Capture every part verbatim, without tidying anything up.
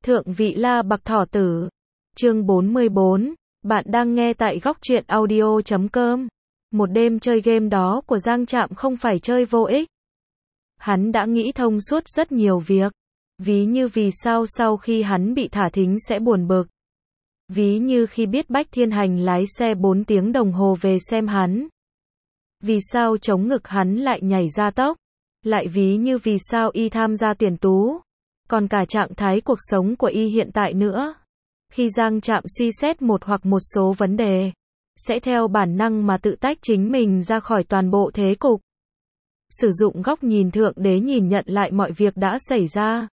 Thượng vị La Bạc Thỏ Tử. Chương bốn mươi bốn. Bạn đang nghe tại góc truyện audio chấm com. Một đêm chơi game đó của Giang Trạm không phải chơi vô ích. Hắn đã nghĩ thông suốt rất nhiều việc. Ví như vì sao sau khi hắn bị thả thính sẽ buồn bực. Ví như khi biết Bách Thiên Hành lái xe bốn tiếng đồng hồ về xem hắn. Vì sao chống ngực hắn lại nhảy ra tốc. Lại ví như vì sao y tham gia tuyển tú. Còn cả trạng thái cuộc sống của y hiện tại nữa. Khi Giang Trạm suy xét một hoặc một số vấn đề, sẽ theo bản năng mà tự tách chính mình ra khỏi toàn bộ thế cục. Sử dụng góc nhìn thượng đế nhìn nhận lại mọi việc đã xảy ra.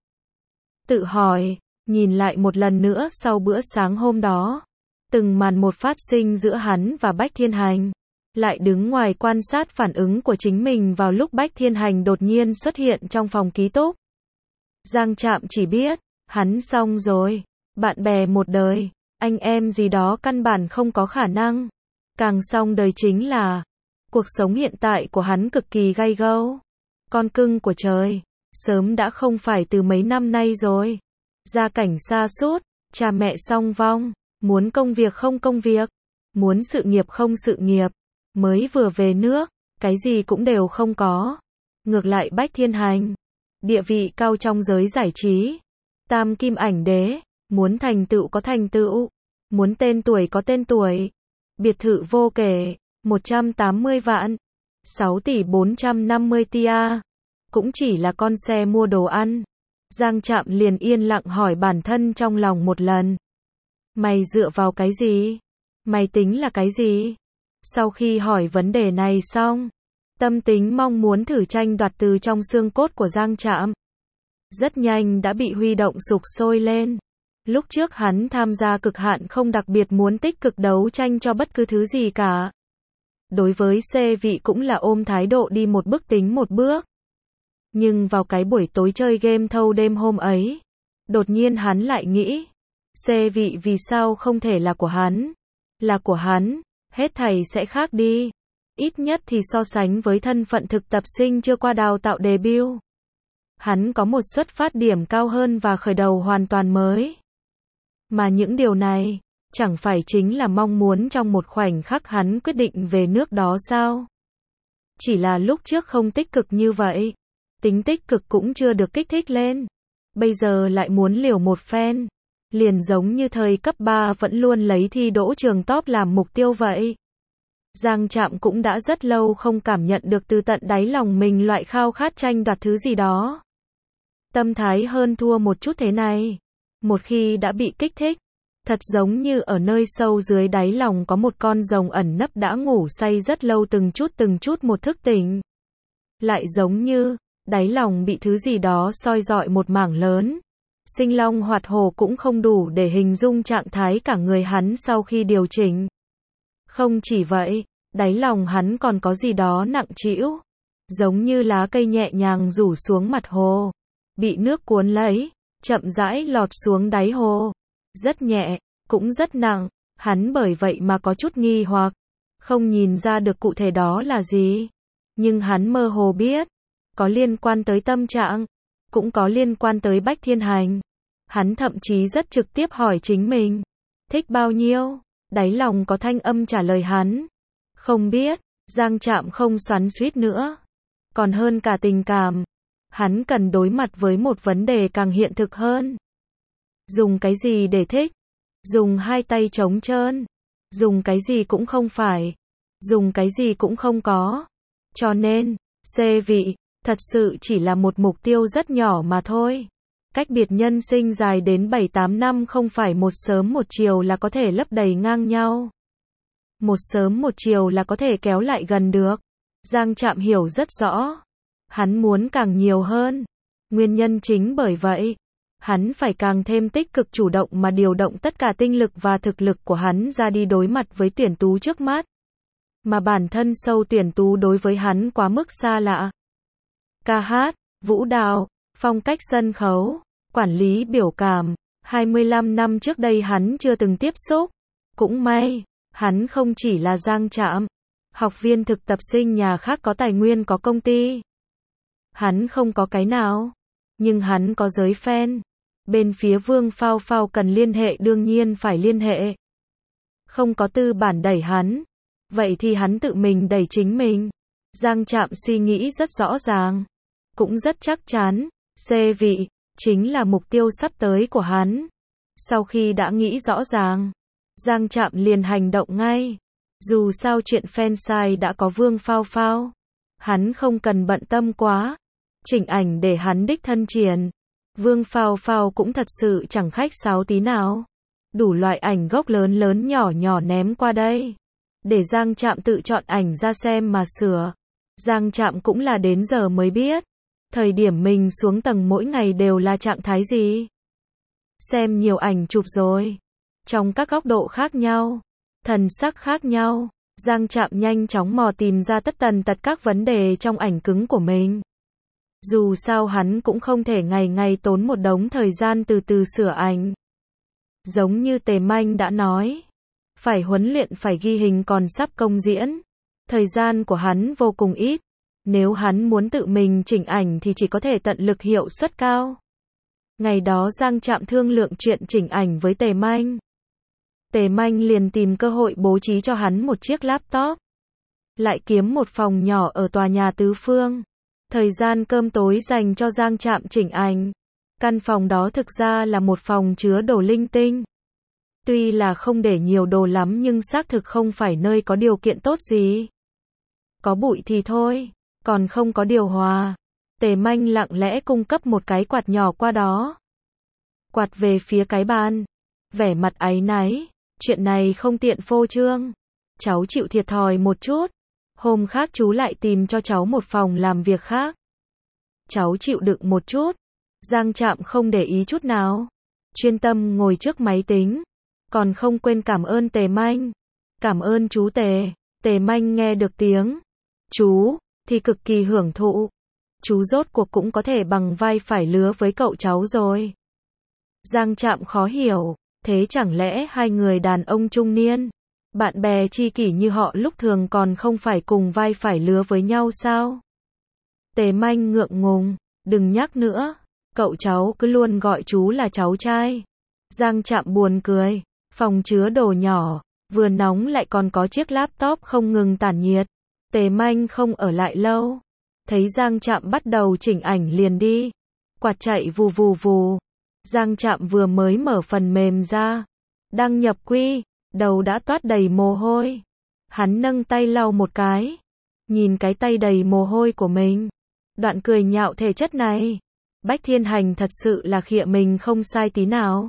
Tự hỏi, nhìn lại một lần nữa sau bữa sáng hôm đó. Từng màn một phát sinh giữa hắn và Bách Thiên Hành. Lại đứng ngoài quan sát phản ứng của chính mình vào lúc Bách Thiên Hành đột nhiên xuất hiện trong phòng ký túc. Giang Trạm chỉ biết, hắn xong rồi. Bạn bè một đời, anh em gì đó căn bản không có khả năng. Càng xong đời chính là, cuộc sống hiện tại của hắn cực kỳ gay gâu. Con cưng của trời, sớm đã không phải từ mấy năm nay rồi. Gia cảnh sa sút, cha mẹ song vong, muốn công việc không công việc, muốn sự nghiệp không sự nghiệp. Mới vừa về nước, cái gì cũng đều không có. Ngược lại Bách Thiên Hành, địa vị cao trong giới giải trí. Tam kim ảnh đế, muốn thành tựu có thành tựu, muốn tên tuổi có tên tuổi. Biệt thự vô kể, một trăm tám mươi vạn, sáu tỷ bốn trăm năm mươi tia, cũng chỉ là con xe mua đồ ăn. Giang Trạm liền yên lặng hỏi bản thân trong lòng một lần. Mày dựa vào cái gì? Mày tính là cái gì? Sau khi hỏi vấn đề này xong, tâm tính mong muốn thử tranh đoạt từ trong xương cốt của Giang Trạm rất nhanh đã bị huy động sục sôi lên. Lúc trước hắn tham gia cực hạn không đặc biệt muốn tích cực đấu tranh cho bất cứ thứ gì cả. Đối với C vị cũng là ôm thái độ đi một bước tính một bước. Nhưng vào cái buổi tối chơi game thâu đêm hôm ấy, đột nhiên hắn lại nghĩ, C vị vì sao không thể là của hắn? Là của hắn, hết thảy sẽ khác đi. Ít nhất thì so sánh với thân phận thực tập sinh chưa qua đào tạo debut. Hắn có một xuất phát điểm cao hơn và khởi đầu hoàn toàn mới. Mà những điều này, chẳng phải chính là mong muốn trong một khoảnh khắc hắn quyết định về nước đó sao? Chỉ là lúc trước không tích cực như vậy. Tính tích cực cũng chưa được kích thích lên. Bây giờ lại muốn liều một phen. Liền giống như thời cấp ba vẫn luôn lấy thi đỗ trường top làm mục tiêu vậy. Giang Trạm cũng đã rất lâu không cảm nhận được từ tận đáy lòng mình loại khao khát tranh đoạt thứ gì đó. Tâm thái hơn thua một chút thế này. Một khi đã bị kích thích, thật giống như ở nơi sâu dưới đáy lòng có một con rồng ẩn nấp đã ngủ say rất lâu từng chút từng chút một thức tỉnh. Lại giống như, đáy lòng bị thứ gì đó soi rọi một mảng lớn. Sinh long hoạt hổ cũng không đủ để hình dung trạng thái cả người hắn sau khi điều chỉnh. Không chỉ vậy, đáy lòng hắn còn có gì đó nặng trĩu, giống như lá cây nhẹ nhàng rủ xuống mặt hồ, bị nước cuốn lấy, chậm rãi lọt xuống đáy hồ. Rất nhẹ, cũng rất nặng, hắn bởi vậy mà có chút nghi hoặc, không nhìn ra được cụ thể đó là gì. Nhưng hắn mơ hồ biết, có liên quan tới tâm trạng, cũng có liên quan tới Bách Thiên Hành. Hắn thậm chí rất trực tiếp hỏi chính mình, thích bao nhiêu? Đáy lòng có thanh âm trả lời hắn, không biết. Giang Trạm không xoắn xuýt nữa. Còn hơn cả tình cảm, hắn cần đối mặt với một vấn đề càng hiện thực hơn. Dùng cái gì để thích? Dùng hai tay trống trơn. Dùng cái gì cũng không phải. Dùng cái gì cũng không có. Cho nên, C vị, thật sự chỉ là một mục tiêu rất nhỏ mà thôi. Cách biệt nhân sinh dài đến bảy tám năm không phải một sớm một chiều là có thể lấp đầy ngang nhau. Một sớm một chiều là có thể kéo lại gần được. Giang Trạm hiểu rất rõ. Hắn muốn càng nhiều hơn. Nguyên nhân chính bởi vậy, hắn phải càng thêm tích cực chủ động mà điều động tất cả tinh lực và thực lực của hắn ra đi đối mặt với tuyển tú trước mắt. Mà bản thân sâu tuyển tú đối với hắn quá mức xa lạ. Ca hát, vũ đạo, phong cách sân khấu, quản lý biểu cảm, hai mươi lăm năm trước đây hắn chưa từng tiếp xúc. Cũng may, hắn không chỉ là Giang Trạm, học viên thực tập sinh nhà khác có tài nguyên có công ty. Hắn không có cái nào, nhưng hắn có giới fan. Bên phía Vương Phao Phao cần liên hệ đương nhiên phải liên hệ. Không có tư bản đẩy hắn. Vậy thì hắn tự mình đẩy chính mình. Giang Trạm suy nghĩ rất rõ ràng. Cũng rất chắc chắn. C vị, chính là mục tiêu sắp tới của hắn. Sau khi đã nghĩ rõ ràng, Giang Trạm liền hành động ngay. Dù sao chuyện fansite đã có Vương Phao Phao. Hắn không cần bận tâm quá. Chỉnh ảnh để hắn đích thân triển. Vương Phao Phao cũng thật sự chẳng khách sáo tí nào. Đủ loại ảnh gốc lớn lớn nhỏ nhỏ ném qua đây. Để Giang Trạm tự chọn ảnh ra xem mà sửa. Giang Trạm cũng là đến giờ mới biết. Thời điểm mình xuống tầng mỗi ngày đều là trạng thái gì. Xem nhiều ảnh chụp rồi. Trong các góc độ khác nhau. Thần sắc khác nhau. Giang Trạm nhanh chóng mò tìm ra tất tần tật các vấn đề trong ảnh cứng của mình. Dù sao hắn cũng không thể ngày ngày tốn một đống thời gian từ từ sửa ảnh. Giống như Tề Manh đã nói. Phải huấn luyện phải ghi hình còn sắp công diễn. Thời gian của hắn vô cùng ít. Nếu hắn muốn tự mình chỉnh ảnh thì chỉ có thể tận lực hiệu suất cao. Ngày đó Giang Trạm thương lượng chuyện chỉnh ảnh với Tề Manh. Tề Manh liền tìm cơ hội bố trí cho hắn một chiếc laptop. Lại kiếm một phòng nhỏ ở tòa nhà tứ phương. Thời gian cơm tối dành cho Giang Trạm chỉnh ảnh. Căn phòng đó thực ra là một phòng chứa đồ linh tinh. Tuy là không để nhiều đồ lắm nhưng xác thực không phải nơi có điều kiện tốt gì. Có bụi thì thôi, còn không có điều hòa. Tề Manh lặng lẽ cung cấp một cái quạt nhỏ qua đó. Quạt về phía cái bàn. Vẻ mặt áy náy. Chuyện này không tiện phô trương. Cháu chịu thiệt thòi một chút. Hôm khác chú lại tìm cho cháu một phòng làm việc khác. Cháu chịu đựng một chút. Giang Trạm không để ý chút nào. Chuyên tâm ngồi trước máy tính. Còn không quên cảm ơn Tề Manh. Cảm ơn chú Tề. Tề Manh nghe được tiếng chú thì cực kỳ hưởng thụ. Chú rốt cuộc cũng có thể bằng vai phải lứa với cậu cháu rồi. Giang Trạm khó hiểu. Thế chẳng lẽ hai người đàn ông trung niên, bạn bè tri kỷ như họ lúc thường còn không phải cùng vai phải lứa với nhau sao? Tề Manh ngượng ngùng. Đừng nhắc nữa. Cậu cháu cứ luôn gọi chú là cháu trai. Giang Trạm buồn cười. Phòng chứa đồ nhỏ, vừa nóng lại còn có chiếc laptop không ngừng tản nhiệt. Tề Manh không ở lại lâu. Thấy Giang Trạm bắt đầu chỉnh ảnh liền đi. Quạt chạy vù vù vù. Giang Trạm vừa mới mở phần mềm ra. Đăng nhập quy, đầu đã toát đầy mồ hôi. Hắn nâng tay lau một cái. Nhìn cái tay đầy mồ hôi của mình. Đoạn cười nhạo thể chất này. Bách Thiên Hành thật sự là khịa mình không sai tí nào.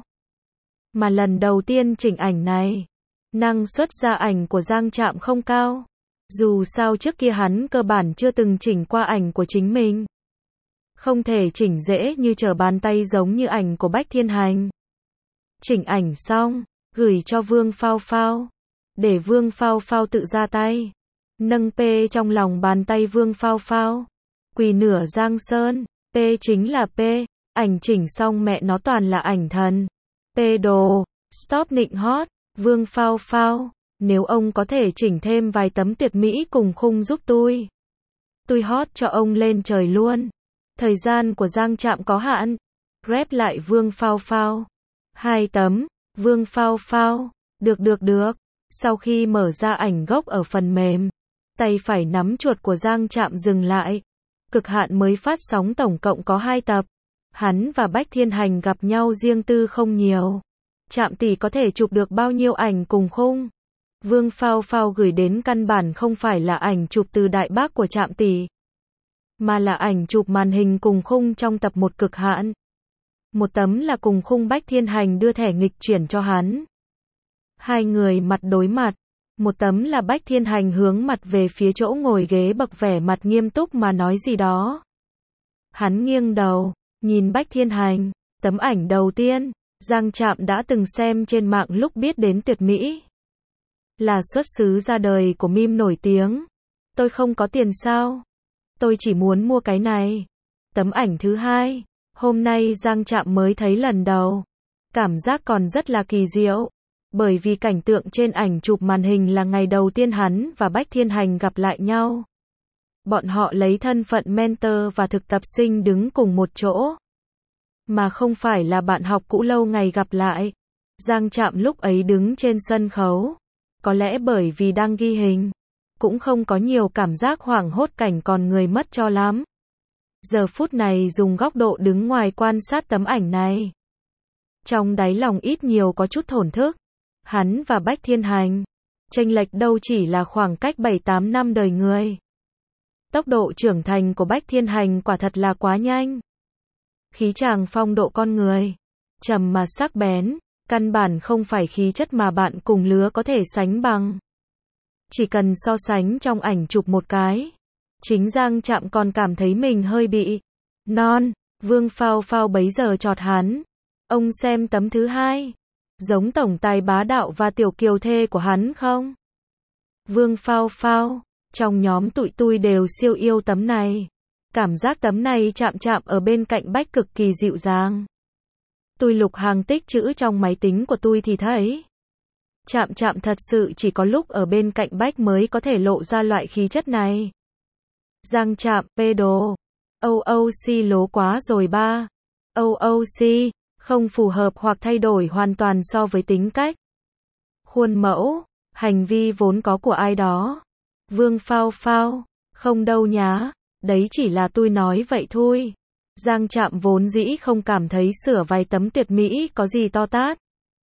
Mà lần đầu tiên chỉnh ảnh này, năng suất ra ảnh của Giang Trạm không cao. Dù sao trước kia hắn cơ bản chưa từng chỉnh qua ảnh của chính mình. Không thể chỉnh dễ như trở bàn tay giống như ảnh của Bách Thiên Hành. Chỉnh ảnh xong, gửi cho Vương Phao Phao. Để Vương Phao Phao tự ra tay. Nâng P trong lòng bàn tay Vương Phao Phao. Quỳ nửa Giang Sơn. P chính là P. Ảnh chỉnh xong mẹ nó toàn là ảnh thần. P đồ. Stop nịnh hót. Vương Phao Phao. Nếu ông có thể chỉnh thêm vài tấm tuyệt mỹ cùng khung giúp tôi. Tôi hót cho ông lên trời luôn. Thời gian của Giang Trạm có hạn. Rep lại Vương Phao Phao. Hai tấm. Vương Phao Phao. Được được được. Sau khi mở ra ảnh gốc ở phần mềm, tay phải nắm chuột của Giang Trạm dừng lại. Cực hạn mới phát sóng tổng cộng có hai tập. Hắn và Bách Thiên Hành gặp nhau riêng tư không nhiều. Trạm tỷ có thể chụp được bao nhiêu ảnh cùng khung. Vương Phao Phao gửi đến căn bản không phải là ảnh chụp từ đại bác của Trạm tỷ, mà là ảnh chụp màn hình cùng khung trong tập một cực hạn. Một tấm là cùng khung Bách Thiên Hành đưa thẻ nghịch chuyển cho hắn. Hai người mặt đối mặt. Một tấm là Bách Thiên Hành hướng mặt về phía chỗ ngồi ghế bậc vẻ mặt nghiêm túc mà nói gì đó. Hắn nghiêng đầu, nhìn Bách Thiên Hành. Tấm ảnh đầu tiên, Giang Trạm đã từng xem trên mạng lúc biết đến tuyệt mỹ. Là xuất xứ ra đời của meme nổi tiếng. Tôi không có tiền sao? Tôi chỉ muốn mua cái này. Tấm ảnh thứ hai, hôm nay Giang Trạm mới thấy lần đầu. Cảm giác còn rất là kỳ diệu. Bởi vì cảnh tượng trên ảnh chụp màn hình là ngày đầu tiên hắn và Bách Thiên Hành gặp lại nhau. Bọn họ lấy thân phận mentor và thực tập sinh đứng cùng một chỗ. mà không phải là bạn học cũ lâu ngày gặp lại. Giang Trạm lúc ấy đứng trên sân khấu, có lẽ bởi vì đang ghi hình, cũng không có nhiều cảm giác hoảng hốt cảnh còn người mất cho lắm. Giờ phút này dùng góc độ đứng ngoài quan sát tấm ảnh này, trong đáy lòng ít nhiều có chút thổn thức. Hắn và Bách Thiên Hành, chênh lệch đâu chỉ là khoảng cách bảy tám năm đời người. Tốc độ trưởng thành của Bách Thiên Hành quả thật là quá nhanh. Khí chàng phong độ con người, trầm mà sắc bén, căn bản không phải khí chất mà bạn cùng lứa có thể sánh bằng. Chỉ cần so sánh trong ảnh chụp một cái, chính Giang Trạm còn cảm thấy mình hơi bị non. Vương Phao Phao bấy giờ chọt hắn. Ông xem tấm thứ hai, giống tổng tài bá đạo và tiểu kiều thê của hắn không? Vương Phao Phao, trong nhóm tụi tui đều siêu yêu tấm này. Cảm giác tấm này chạm chạm ở bên cạnh Bách cực kỳ dịu dàng. Tôi lục hàng tích chữ trong máy tính của tôi thì thấy, chạm chạm thật sự chỉ có lúc ở bên cạnh Bách mới có thể lộ ra loại khí chất này. Giang Trạm, pedo. ô ô xê lố quá rồi ba. ô ô xê, không phù hợp hoặc thay đổi hoàn toàn so với tính cách, khuôn mẫu, hành vi vốn có của ai đó. Vương Phao Phao, không đâu nhá, đấy chỉ là tôi nói vậy thôi. Giang Trạm vốn dĩ không cảm thấy sửa vài tấm tuyệt mỹ có gì to tát.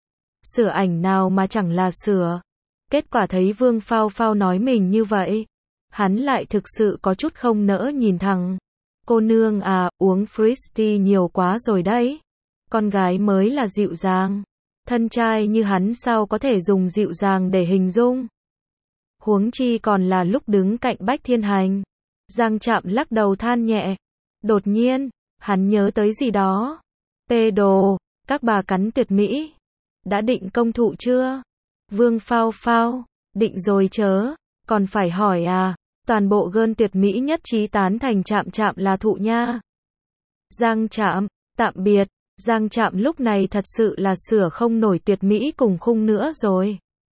Sửa ảnh nào mà chẳng là sửa. Kết quả thấy Vương Phao Phao nói mình như vậy, hắn lại thực sự có chút không nỡ nhìn thẳng. Cô nương à, uống Fristy nhiều quá rồi đấy. Con gái mới là dịu dàng. Thân trai như hắn sao có thể dùng dịu dàng để hình dung. Huống chi còn là lúc đứng cạnh Bách Thiên Hành. Giang Trạm lắc đầu than nhẹ. Đột nhiên, hắn nhớ tới gì đó. Pê đồ, các bà cắn tuyệt mỹ. Đã định công thụ chưa? Vương Phao Phao, định rồi chớ, còn phải hỏi à, toàn bộ gơn tuyệt mỹ nhất trí tán thành Trạm Trạm là thụ nha. Giang Trạm, tạm biệt. Giang Trạm lúc này thật sự là sửa không nổi tuyệt mỹ cùng khung nữa rồi.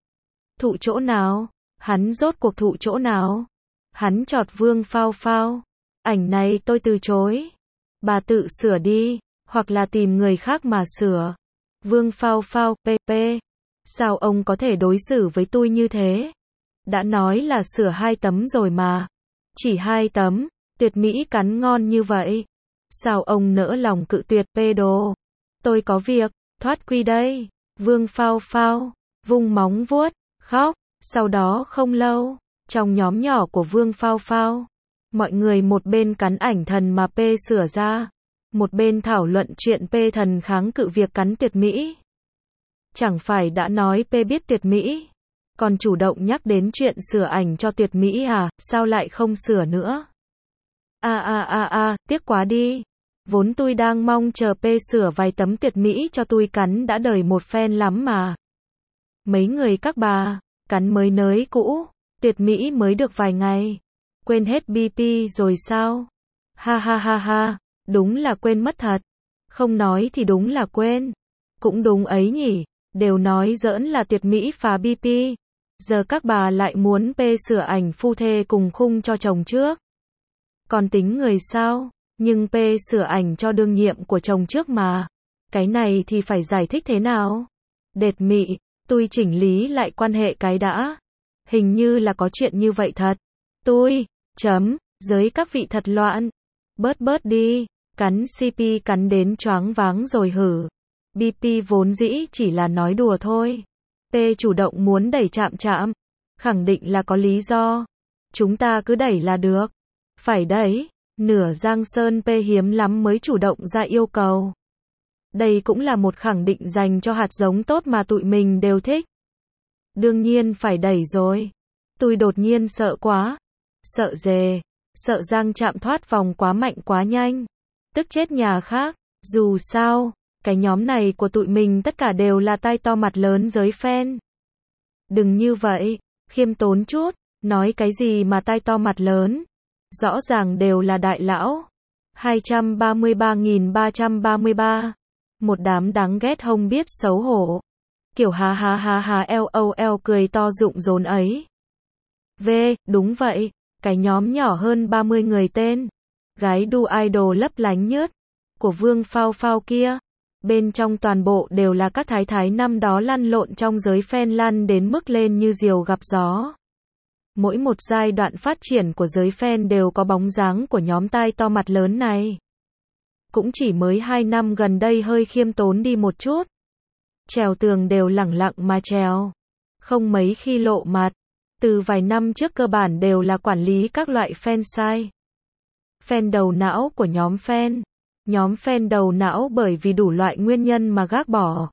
Thụ chỗ nào? Hắn rốt cuộc thụ chỗ nào? Hắn chọt Vương Phao Phao. Ảnh này tôi từ chối. Bà tự sửa đi, hoặc là tìm người khác mà sửa. Vương Phao Phao, pê pê. Sao ông có thể đối xử với tôi như thế? Đã nói là sửa hai tấm rồi mà. Chỉ hai tấm, tuyệt mỹ cắn ngon như vậy. Sao ông nỡ lòng cự tuyệt pê đồ? Tôi có việc, thoát quy đây. Vương Phao Phao, vung móng vuốt, khóc. Sau đó không lâu, trong nhóm nhỏ của Vương Phao Phao, mọi người một bên cắn ảnh thần mà P sửa ra, một bên thảo luận chuyện P thần kháng cự việc cắn tuyệt mỹ. Chẳng phải đã nói P biết tuyệt mỹ, còn chủ động nhắc đến chuyện sửa ảnh cho tuyệt mỹ à, sao lại không sửa nữa? A a a a, tiếc quá đi. Vốn tôi đang mong chờ P sửa vài tấm tuyệt mỹ cho tôi cắn đã đời một phen lắm mà. Mấy người các bà, cắn mới nới cũ, tuyệt mỹ mới được vài ngày. Quên hết bê pê rồi sao? Ha ha ha ha, đúng là quên mất thật. Không nói thì đúng là quên. Cũng đúng ấy nhỉ, đều nói giỡn là tuyệt mỹ phá bê pê. Giờ các bà lại muốn P sửa ảnh phu thê cùng khung cho chồng trước. Còn tính người sao? Nhưng P sửa ảnh cho đương nhiệm của chồng trước mà. Cái này thì phải giải thích thế nào? Đệt mị, tôi chỉnh lý lại quan hệ cái đã. Hình như là có chuyện như vậy thật. Tôi, chấm, giới các vị thật loạn. Bớt bớt đi, cắn xê pê cắn đến choáng váng rồi hử. bê pê vốn dĩ chỉ là nói đùa thôi. P chủ động muốn đẩy Trạm Trạm. Khẳng định là có lý do. Chúng ta cứ đẩy là được. Phải đấy, nửa Giang Sơn P hiếm lắm mới chủ động ra yêu cầu. Đây cũng là một khẳng định dành cho hạt giống tốt mà tụi mình đều thích. Đương nhiên phải đẩy rồi. Tôi đột nhiên sợ quá. Sợ dề. Sợ Giang Trạm thoát vòng quá mạnh quá nhanh. Tức chết nhà khác. Dù sao, cái nhóm này của tụi mình tất cả đều là tai to mặt lớn giới fan. Đừng như vậy, khiêm tốn chút. Nói cái gì mà tai to mặt lớn. Rõ ràng đều là đại lão. hai trăm ba mươi ba nghìn ba trăm ba mươi ba. Một đám đáng ghét không biết xấu hổ. Kiểu ha ha ha ha lol cười to rụng rốn ấy. V, đúng vậy, cái nhóm nhỏ hơn ba mươi người tên. Gái đu idol lấp lánh nhớt. của Vương Phao Phao kia. Bên trong toàn bộ đều là các thái thái năm đó lăn lộn trong giới fan lăn đến mức lên như diều gặp gió. Mỗi một giai đoạn phát triển của giới fan đều có bóng dáng của nhóm tai to mặt lớn này. Cũng chỉ mới hai năm gần đây hơi khiêm tốn đi một chút. Trèo tường đều lẳng lặng mà trèo. Không mấy khi lộ mặt. Từ vài năm trước cơ bản đều là quản lý các loại fan site. Fan đầu não của nhóm fan. Nhóm fan đầu não bởi vì đủ loại nguyên nhân mà gác bỏ.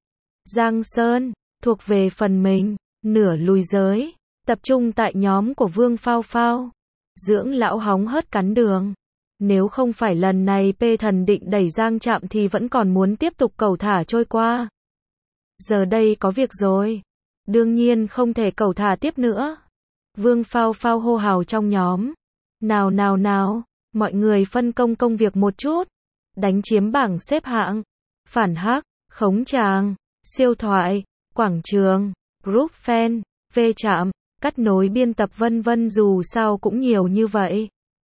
Giang Sơn, thuộc về phần mình, nửa lùi giới, tập trung tại nhóm của Vương Phao Phao. Dưỡng lão hóng hớt cắn đường. Nếu không phải lần này P Thần định đẩy Giang Trạm thì vẫn còn muốn tiếp tục cẩu thả trôi qua. Giờ đây có việc rồi. Đương nhiên không thể cẩu thả tiếp nữa. Vương Phao Phao hô hào trong nhóm. Nào nào nào, mọi người phân công công việc một chút. Đánh chiếm bảng xếp hạng. Phản hắc, khống tràng, siêu thoại, quảng trường, group fan, vê trạm, cắt nối biên tập vân vân dù sao cũng nhiều như vậy.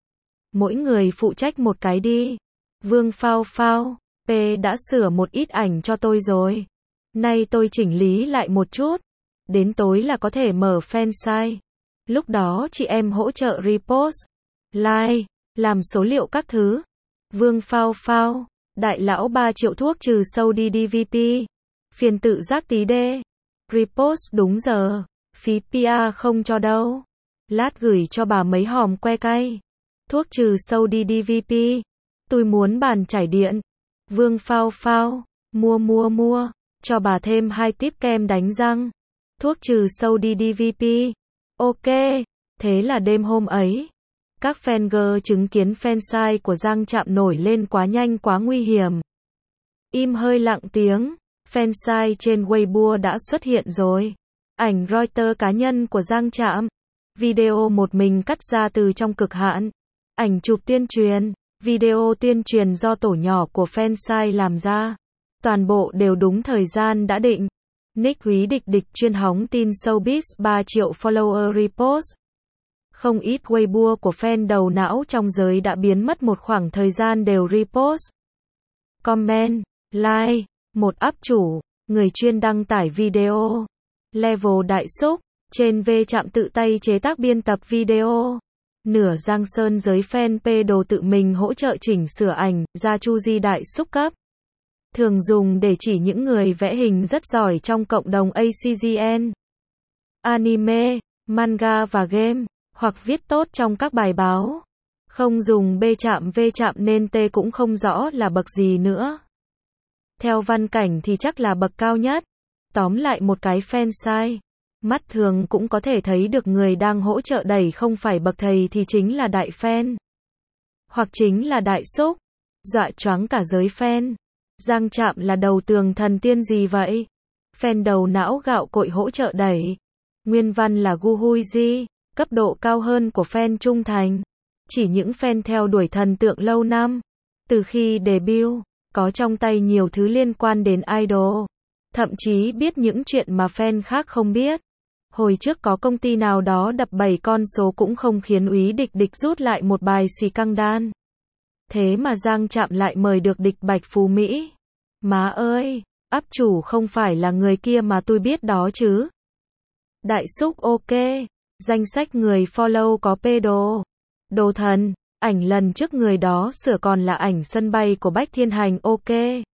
Mỗi người phụ trách một cái đi. Vương Phao Phao, P đã sửa một ít ảnh cho tôi rồi. Nay tôi chỉnh lý lại một chút. Đến tối là có thể mở fan site. Lúc đó chị em hỗ trợ repost, like, làm số liệu các thứ. Vương Phao Phao, đại lão ba triệu thuốc trừ sâu đi đê vê pê. Phiền tự giác tí đê. Repost đúng giờ. Phí pê e không cho đâu. Lát gửi cho bà mấy hòm que cay. Thuốc trừ sâu đi đê vê pê. Tôi muốn bàn trải điện. Vương Phao Phao, mua mua mua. Cho bà thêm hai tiếp kem đánh răng. Thuốc trừ sâu đi đê vê pê. Ok. Thế là đêm hôm ấy. Các fan girl chứng kiến fan site của Giang Trạm nổi lên quá nhanh quá nguy hiểm. Im hơi lặng tiếng. Fan site trên Weibo đã xuất hiện rồi. Ảnh Reuters cá nhân của Giang Trạm. Video một mình cắt ra từ trong cực hạn. Ảnh chụp tuyên truyền. Video tuyên truyền do tổ nhỏ của fan site làm ra. Toàn bộ đều đúng thời gian đã định. Nick Húy Địch Địch chuyên hóng tin showbiz ba triệu follower repost. Không ít Weibo của fan đầu não trong giới đã biến mất một khoảng thời gian đều repost. Comment, like, một up chủ, người chuyên đăng tải video. Level đại xúc, trên V Trạm tự tay chế tác biên tập video. Nửa Giang Sơn giới fan P đồ tự mình hỗ trợ chỉnh sửa ảnh, ra chu di đại xúc cấp. Thường dùng để chỉ những người vẽ hình rất giỏi trong cộng đồng a xê giê en. Anime, manga và game, hoặc viết tốt trong các bài báo. Không dùng B Trạm V Trạm nên T cũng không rõ là bậc gì nữa. Theo văn cảnh thì chắc là bậc cao nhất. Tóm lại một cái fan site. Mắt thường cũng có thể thấy được người đang hỗ trợ đẩy không phải bậc thầy thì chính là đại fan. Hoặc chính là đại xúc. Dọa choáng cả giới fan. Giang Trạm là đầu tường thần tiên gì vậy? Fan đầu não gạo cội hỗ trợ đẩy. Nguyên văn là Gu Hui Ji, cấp độ cao hơn của fan trung thành. Chỉ những fan theo đuổi thần tượng lâu năm. Từ khi debut, có trong tay nhiều thứ liên quan đến idol. Thậm chí biết những chuyện mà fan khác không biết. Hồi trước có công ty nào đó đập bảy con số cũng không khiến Úy Địch Địch rút lại một bài xì căng đan. Thế mà Giang Trạm lại mời được Địch Bạch Phú Mỹ. Má ơi, up chủ không phải là người kia mà tôi biết đó chứ. Đại xúc ok. Danh sách người follow có P đồ. Đồ thần, ảnh lần trước người đó sửa còn là ảnh sân bay của Bách Thiên Hành ok.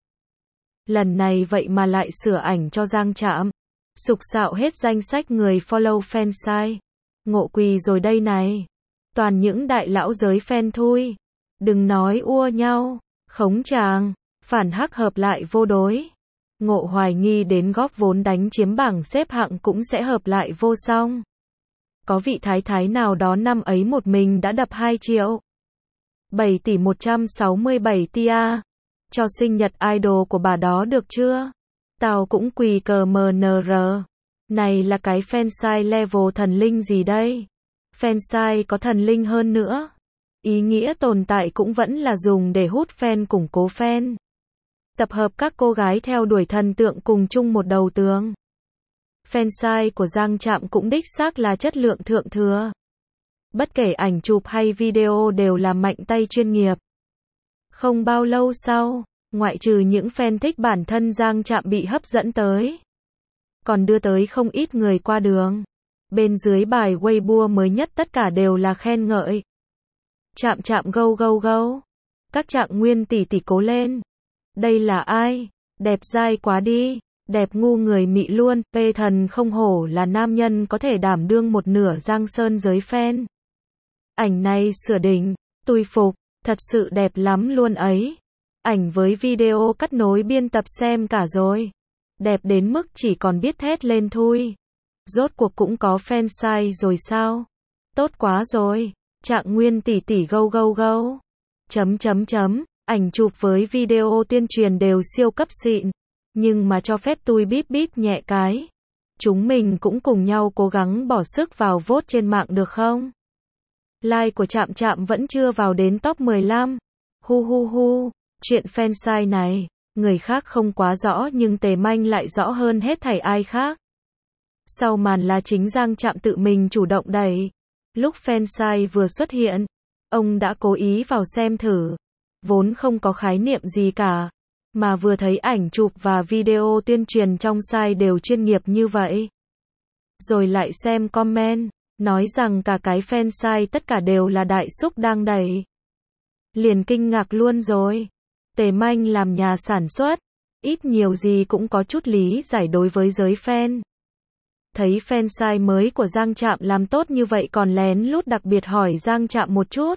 Lần này vậy mà lại sửa ảnh cho Giang Trạm. Sục sạo hết danh sách người follow fan site. Ngộ quỳ rồi đây này. Toàn những đại lão giới fan thui. Đừng nói ua nhau. Khống tràng. Phản hắc hợp lại vô đối. Ngộ hoài nghi đến góp vốn đánh chiếm bảng xếp hạng cũng sẽ hợp lại vô song. Có vị thái thái nào đó năm ấy một mình đã đập hai triệu. bảy tỷ một trăm sáu mươi bảy tia. Cho sinh nhật idol của bà đó được chưa? Tao cũng quỳ cờ em en rờ. Này là cái fan site level thần linh gì đây? Fan site có thần linh hơn nữa. Ý nghĩa tồn tại cũng vẫn là dùng để hút fan củng cố fan. Tập hợp các cô gái theo đuổi thần tượng cùng chung một đầu tường. Fan site của Giang Trạm cũng đích xác là chất lượng thượng thừa. Bất kể ảnh chụp hay video đều là mạnh tay chuyên nghiệp. Không bao lâu sau, ngoại trừ những fan thích bản thân Giang Trạm bị hấp dẫn tới, còn đưa tới không ít người qua đường. Bên dưới bài Weibo mới nhất tất cả đều là khen ngợi. Trạm Trạm go go go. Các Trạng Nguyên tỷ tỷ cố lên. Đây là ai? Đẹp dai quá đi. Đẹp ngu người mị luôn. Pê thần không hổ là nam nhân có thể đảm đương một nửa Giang Sơn giới fan. Ảnh này sửa đỉnh. Tui phục. Thật sự đẹp lắm luôn ấy. Ảnh với video cắt nối biên tập xem cả rồi. Đẹp đến mức chỉ còn biết thét lên thôi. Rốt cuộc cũng có fan sai rồi sao? Tốt quá rồi. Trạng Nguyên tỷ tỷ go go go. Chấm chấm chấm. Ảnh chụp với video tuyên truyền đều siêu cấp xịn. Nhưng mà cho phép tôi bíp bíp nhẹ cái. Chúng mình cũng cùng nhau cố gắng bỏ sức vào vote trên mạng được không? Like của Trạm Trạm vẫn chưa vào đến top mười lăm. Hu hu hu. Chuyện fan sai này, người khác không quá rõ nhưng Tề Manh lại rõ hơn hết thảy ai khác. Sau màn là chính Giang Trạm tự mình chủ động đẩy. Lúc fan sai vừa xuất hiện, ông đã cố ý vào xem thử. Vốn không có khái niệm gì cả, mà vừa thấy ảnh chụp và video tuyên truyền trong site đều chuyên nghiệp như vậy. Rồi lại xem comment, nói rằng cả cái fan site tất cả đều là Đại Súc đang đẩy. Liền kinh ngạc luôn rồi. Tề Manh làm nhà sản xuất, ít nhiều gì cũng có chút lý giải đối với giới fan. Thấy fan site mới của Giang Trạm làm tốt như vậy còn lén lút đặc biệt hỏi Giang Trạm một chút.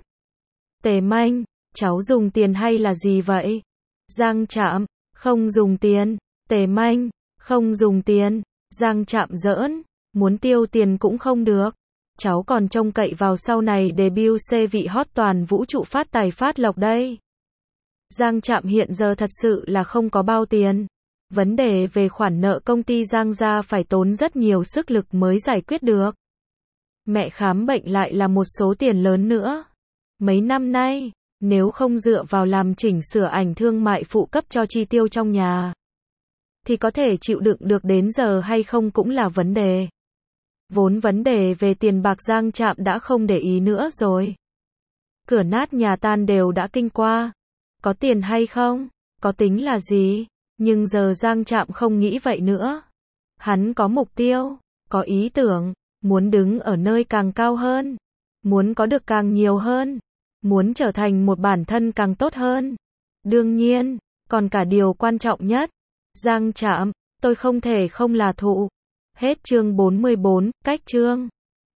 Tề Manh, cháu dùng tiền hay là gì vậy? Giang Trạm, không dùng tiền. Tề Manh, không dùng tiền. Giang Trạm giỡn, muốn tiêu tiền cũng không được. Cháu còn trông cậy vào sau này debut C vị hot toàn vũ trụ phát tài phát lộc đây. Giang Trạm hiện giờ thật sự là không có bao tiền. Vấn đề về khoản nợ công ty Giang gia phải tốn rất nhiều sức lực mới giải quyết được. Mẹ khám bệnh lại là một số tiền lớn nữa. Mấy năm nay, nếu không dựa vào làm chỉnh sửa ảnh thương mại phụ cấp cho chi tiêu trong nhà, thì có thể chịu đựng được đến giờ hay không cũng là vấn đề. Vốn vấn đề về tiền bạc Giang Trạm đã không để ý nữa rồi. Cửa nát nhà tan đều đã kinh qua. Có tiền hay không? Có tính là gì? Nhưng giờ Giang Trạm không nghĩ vậy nữa. Hắn có mục tiêu, có ý tưởng, muốn đứng ở nơi càng cao hơn, muốn có được càng nhiều hơn, muốn trở thành một bản thân càng tốt hơn. Đương nhiên, còn cả điều quan trọng nhất. Giang Trạm, tôi không thể không là thụ. Hết chương bốn mươi bốn, cách chương.